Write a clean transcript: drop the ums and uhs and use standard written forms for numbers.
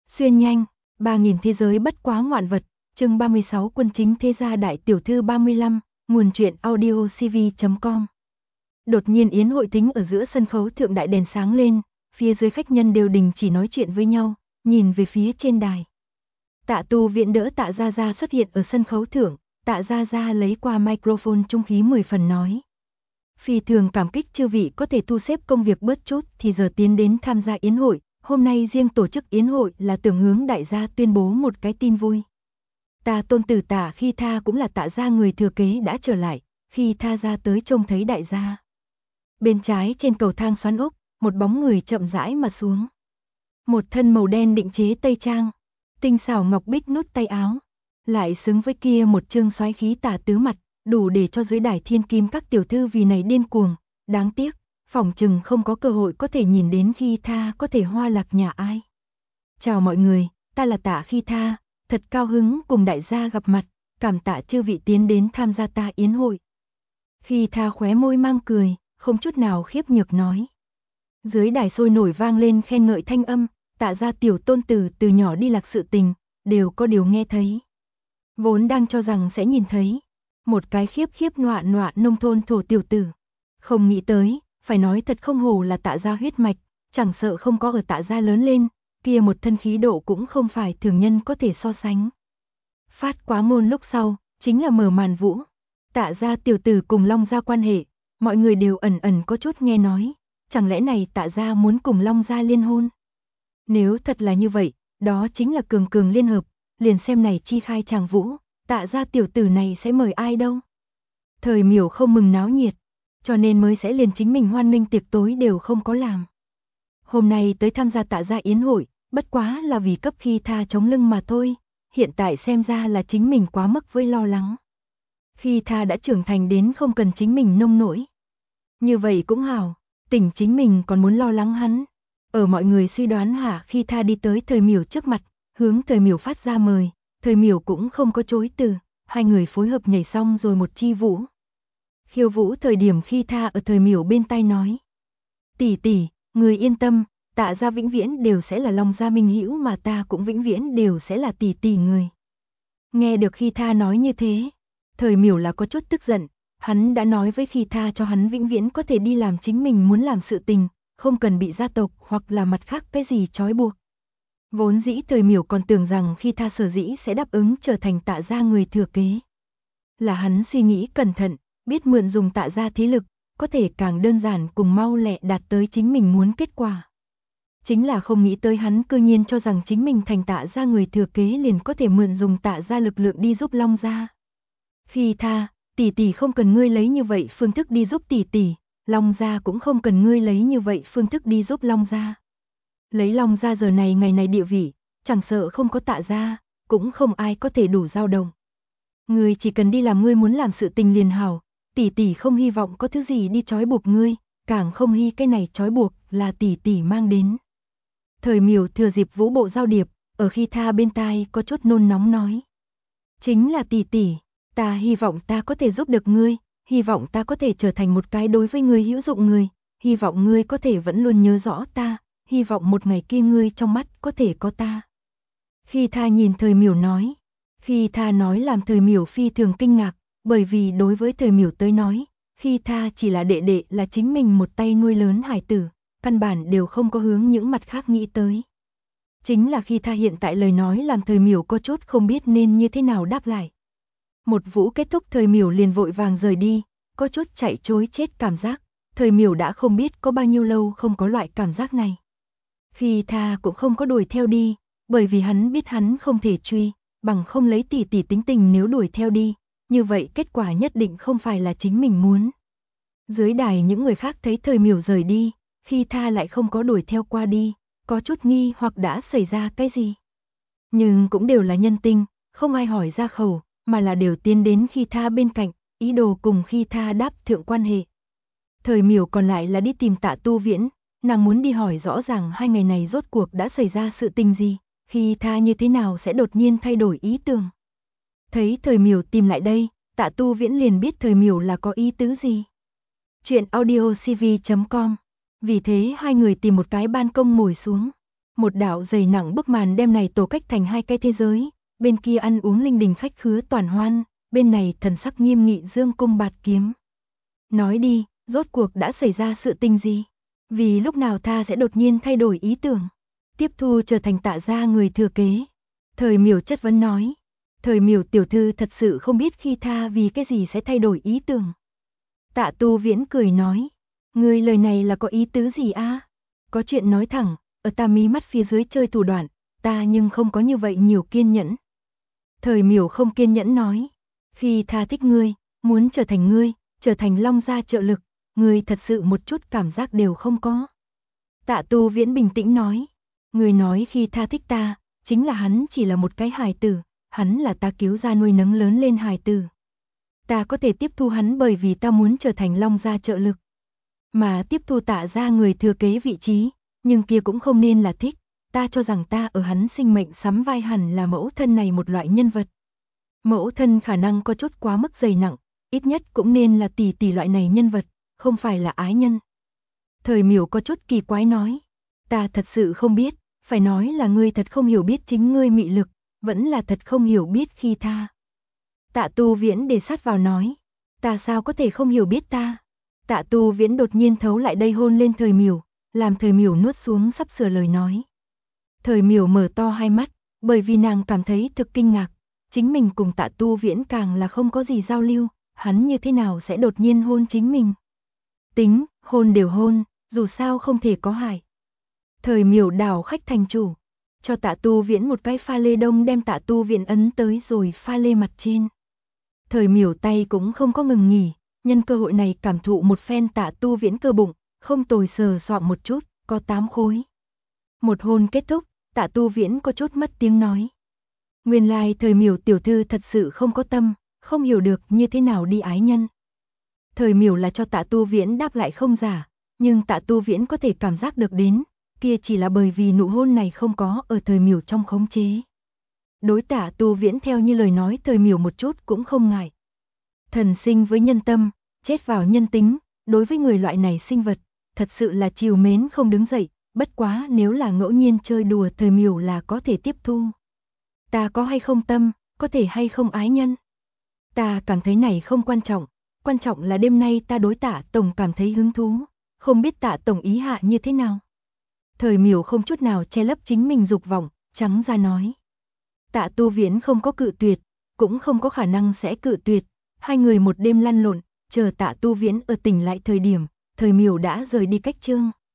Xuyên nhanh, 3.000 thế giới bất quá ngoạn vật, chương 36 quân chính thế gia đại tiểu thư 35, nguồn truyện audio cv.com. Đột nhiên yến hội tính ở giữa sân khấu thượng đại đèn sáng lên, phía dưới khách nhân đều đình chỉ nói chuyện với nhau, nhìn về phía trên đài. Tạ Tu Viễn đỡ Tạ Gia Gia xuất hiện ở sân khấu thượng, Tạ Gia Gia lấy qua microphone trung khí 10 phần nói. Phi thường cảm kích chư vị có thể thu xếp công việc bớt chút thì giờ tiến đến tham gia yến hội. Hôm nay riêng tổ chức yến hội là tưởng hướng đại gia tuyên bố một cái tin vui. Ta tôn tử Tạ Khi Tha cũng là Tạ gia người thừa kế đã trở lại, Khi Tha ra tới trông thấy đại gia. Bên trái trên cầu thang xoắn ốc, một bóng người chậm rãi mà xuống. Một thân màu đen định chế tây trang, tinh xảo ngọc bích nút tay áo, lại xứng với kia một trương soái khí tả tứ mặt, đủ để cho dưới đài thiên kim các tiểu thư vì này điên cuồng, đáng tiếc. Phỏng chừng không có cơ hội có thể nhìn đến Khi Tha có thể hoa lạc nhà ai. Chào mọi người, ta là Tạ Khi Tha, thật cao hứng cùng đại gia gặp mặt, cảm tạ chư vị tiến đến tham gia ta yến hội. Khi Tha khóe môi mang cười, không chút nào khiếp nhược nói. Dưới đài sôi nổi vang lên khen ngợi thanh âm, Tạ gia tiểu tôn tử từ nhỏ đi lạc sự tình, đều có điều nghe thấy. Vốn đang cho rằng sẽ nhìn thấy một cái khiếp nọa nông thôn thổ tiểu tử. Không nghĩ tới. Phải nói thật không hổ là Tạ gia huyết mạch, chẳng sợ không có ở Tạ gia lớn lên, kia một thân khí độ cũng không phải thường nhân có thể so sánh. Phát quá môn lúc sau, chính là mở màn vũ. Tạ gia tiểu tử cùng Long gia quan hệ, mọi người đều ẩn có chút nghe nói, chẳng lẽ này Tạ gia muốn cùng Long gia liên hôn? Nếu thật là như vậy, đó chính là cường liên hợp, liền xem này chi khai chàng vũ, Tạ gia tiểu tử này sẽ mời ai đâu? Thời Miểu không mừng náo nhiệt, cho nên mới sẽ liền chính mình hoan nghênh tiệc tối đều không có làm. Hôm nay tới tham gia Tạ gia yến hội, bất quá là vì cấp Khi Tha chống lưng mà thôi, hiện tại xem ra là chính mình quá mức với lo lắng. Khi Tha đã trưởng thành đến không cần chính mình nông nổi. Như vậy cũng hảo, tỉnh chính mình còn muốn lo lắng hắn. Ở mọi người suy đoán hạ Khi Tha đi tới Thời Miểu trước mặt, hướng Thời Miểu phát ra mời, Thời Miểu cũng không có chối từ, hai người phối hợp nhảy xong rồi một chi vũ. Khiêu vũ thời điểm Khi Tha ở Thời Miểu bên tai nói. Tỷ tỷ, người yên tâm, Tạ gia vĩnh viễn đều sẽ là Long gia minh hữu mà ta cũng vĩnh viễn đều sẽ là tỷ tỷ người. Nghe được Khi Tha nói như thế, Thời Miểu là có chút tức giận, hắn đã nói với Khi Tha cho hắn vĩnh viễn có thể đi làm chính mình muốn làm sự tình, không cần bị gia tộc hoặc là mặt khác cái gì trói buộc. Vốn dĩ Thời Miểu còn tưởng rằng Khi Tha sở dĩ sẽ đáp ứng trở thành Tạ gia người thừa kế. Là hắn suy nghĩ cẩn thận, biết mượn dùng Tạ gia thế lực, có thể càng đơn giản cùng mau lẹ đạt tới chính mình muốn kết quả. Chính là không nghĩ tới hắn cư nhiên cho rằng chính mình thành Tạ gia người thừa kế liền có thể mượn dùng Tạ gia lực lượng đi giúp Long gia. Khi Tha, tỷ tỷ không cần ngươi lấy như vậy phương thức đi giúp tỷ tỷ, Long gia cũng không cần ngươi lấy như vậy phương thức đi giúp Long gia. Lấy Long gia giờ này ngày này địa vị, chẳng sợ không có Tạ gia, cũng không ai có thể đủ dao động. Ngươi chỉ cần đi làm ngươi muốn làm sự tình liền hảo, tỷ tỷ không hy vọng có thứ gì đi trói buộc ngươi, càng không hy cái này trói buộc là tỷ tỷ mang đến. Thời Miểu thừa dịp vũ bộ giao điệp, ở Khi Tha bên tai có chút nôn nóng nói. Chính là tỷ tỷ, ta hy vọng ta có thể giúp được ngươi, hy vọng ta có thể trở thành một cái đối với ngươi hữu dụng người, hy vọng ngươi có thể vẫn luôn nhớ rõ ta, hy vọng một ngày kia ngươi trong mắt có thể có ta. Khi Tha nhìn Thời Miểu nói. Khi Tha nói làm Thời Miểu phi thường kinh ngạc, bởi vì đối với Thời Miểu tới nói, Khi Tha chỉ là đệ đệ là chính mình một tay nuôi lớn hải tử, căn bản đều không có hướng những mặt khác nghĩ tới. Chính là Khi Tha hiện tại lời nói làm Thời Miểu có chút không biết nên như thế nào đáp lại. Một vũ kết thúc Thời Miểu liền vội vàng rời đi, có chút chạy trối chết cảm giác, Thời Miểu đã không biết có bao nhiêu lâu không có loại cảm giác này. Khi Tha cũng không có đuổi theo đi, bởi vì hắn biết hắn không thể truy. Bằng không lấy tỷ tỷ tính tình nếu đuổi theo đi, như vậy kết quả nhất định không phải là chính mình muốn. Dưới đài những người khác thấy Thời Miểu rời đi, Khi Tha lại không có đuổi theo qua đi, có chút nghi hoặc đã xảy ra cái gì. Nhưng cũng đều là nhân tinh, không ai hỏi ra khẩu, mà là đều tiến đến Khi Tha bên cạnh, ý đồ cùng Khi Tha đáp thượng quan hệ. Thời Miểu còn lại là đi tìm Tạ Tu Viễn, nàng muốn đi hỏi rõ ràng hai ngày này rốt cuộc đã xảy ra sự tình gì. Khi Tha như thế nào sẽ đột nhiên thay đổi ý tưởng. Thấy Thời Miểu tìm lại đây, Tạ Tu Viễn liền biết Thời Miểu là có ý tứ gì. Chuyện audio cv.com. Vì thế hai người tìm một cái ban công ngồi xuống. Một đạo dày nặng bức màn đem này tổ cách thành hai cái thế giới, bên kia ăn uống linh đình khách khứa toàn hoan, bên này thần sắc nghiêm nghị dương cung bạt kiếm. Nói đi, rốt cuộc đã xảy ra sự tình gì? Vì lúc nào ta sẽ đột nhiên thay đổi ý tưởng, tiếp thu trở thành Tạ gia người thừa kế? Thời Miểu chất vấn nói. Thời Miểu tiểu thư thật sự không biết khi tha vì cái gì sẽ thay đổi ý tưởng. Tạ Tu Viễn cười nói, ngươi lời này là có ý tứ gì a? Có chuyện nói thẳng, ở ta mí mắt phía dưới chơi thủ đoạn, ta nhưng không có như vậy nhiều kiên nhẫn. Thời Miểu không kiên nhẫn nói, khi tha thích ngươi, muốn trở thành ngươi, trở thành Long gia trợ lực, ngươi thật sự một chút cảm giác đều không có. Tạ Tu Viễn bình tĩnh nói, ngươi nói khi tha thích ta, chính là hắn chỉ là một cái hài tử, hắn là ta cứu ra nuôi nấng lớn lên hài tử. Ta có thể tiếp thu hắn bởi vì ta muốn trở thành Long gia trợ lực. Mà tiếp thu Tạ gia người thừa kế vị trí, nhưng kia cũng không nên là thích, ta cho rằng ta ở hắn sinh mệnh sắm vai hẳn là mẫu thân này một loại nhân vật. Mẫu thân khả năng có chút quá mức dày nặng, ít nhất cũng nên là tỷ tỷ loại này nhân vật, không phải là ái nhân. Thời Miểu có chút kỳ quái nói, ta thật sự không biết, phải nói là ngươi thật không hiểu biết chính ngươi mị lực, vẫn là thật không hiểu biết khi tha. Tạ Tu Viễn để sát vào nói, ta sao có thể không hiểu biết ta? Tạ Tu Viễn đột nhiên thấu lại đây hôn lên Thời Miểu, làm Thời Miểu nuốt xuống sắp sửa lời nói. Thời Miểu mở to hai mắt, bởi vì nàng cảm thấy thực kinh ngạc, chính mình cùng Tạ Tu Viễn càng là không có gì giao lưu, hắn như thế nào sẽ đột nhiên hôn chính mình? Tính, hôn đều hôn, dù sao không thể có hại. Thời Miểu đảo khách thành chủ, cho Tạ Tu Viễn một cái pha lê đông đem Tạ Tu Viễn ấn tới rồi pha lê mặt trên. Thời Miểu tay cũng không có ngừng nghỉ, nhân cơ hội này cảm thụ một phen Tạ Tu Viễn cơ bụng, không tồi sờ soạng một chút, có 8 khối. Một hôn kết thúc, Tạ Tu Viễn có chút mất tiếng nói. Nguyên lai Thời Miểu tiểu thư thật sự không có tâm, không hiểu được như thế nào đi ái nhân. Thời Miểu là cho Tạ Tu Viễn đáp lại không giả, nhưng Tạ Tu Viễn có thể cảm giác được đến, kia chỉ là bởi vì nụ hôn này không có ở Thời Miểu trong khống chế. Đối Tạ Tu Viễn theo như lời nói Thời Miểu một chút cũng không ngại. Thần sinh với nhân tâm, chết vào nhân tính, đối với người loại này sinh vật, thật sự là trìu mến không đứng dậy, bất quá nếu là ngẫu nhiên chơi đùa Thời Miểu là có thể tiếp thu. Ta có hay không tâm, có thể hay không ái nhân? Ta cảm thấy này không quan trọng là đêm nay ta đối Tạ tổng cảm thấy hứng thú, không biết Tạ tổng ý hạ như thế nào. Thời Miểu không chút nào che lấp chính mình dục vọng, trắng ra nói. Tạ Tu Viễn không có cự tuyệt, cũng không có khả năng sẽ cự tuyệt, hai người một đêm lăn lộn, chờ Tạ Tu Viễn ở tỉnh lại thời điểm, Thời Miểu đã rời đi cách Trương.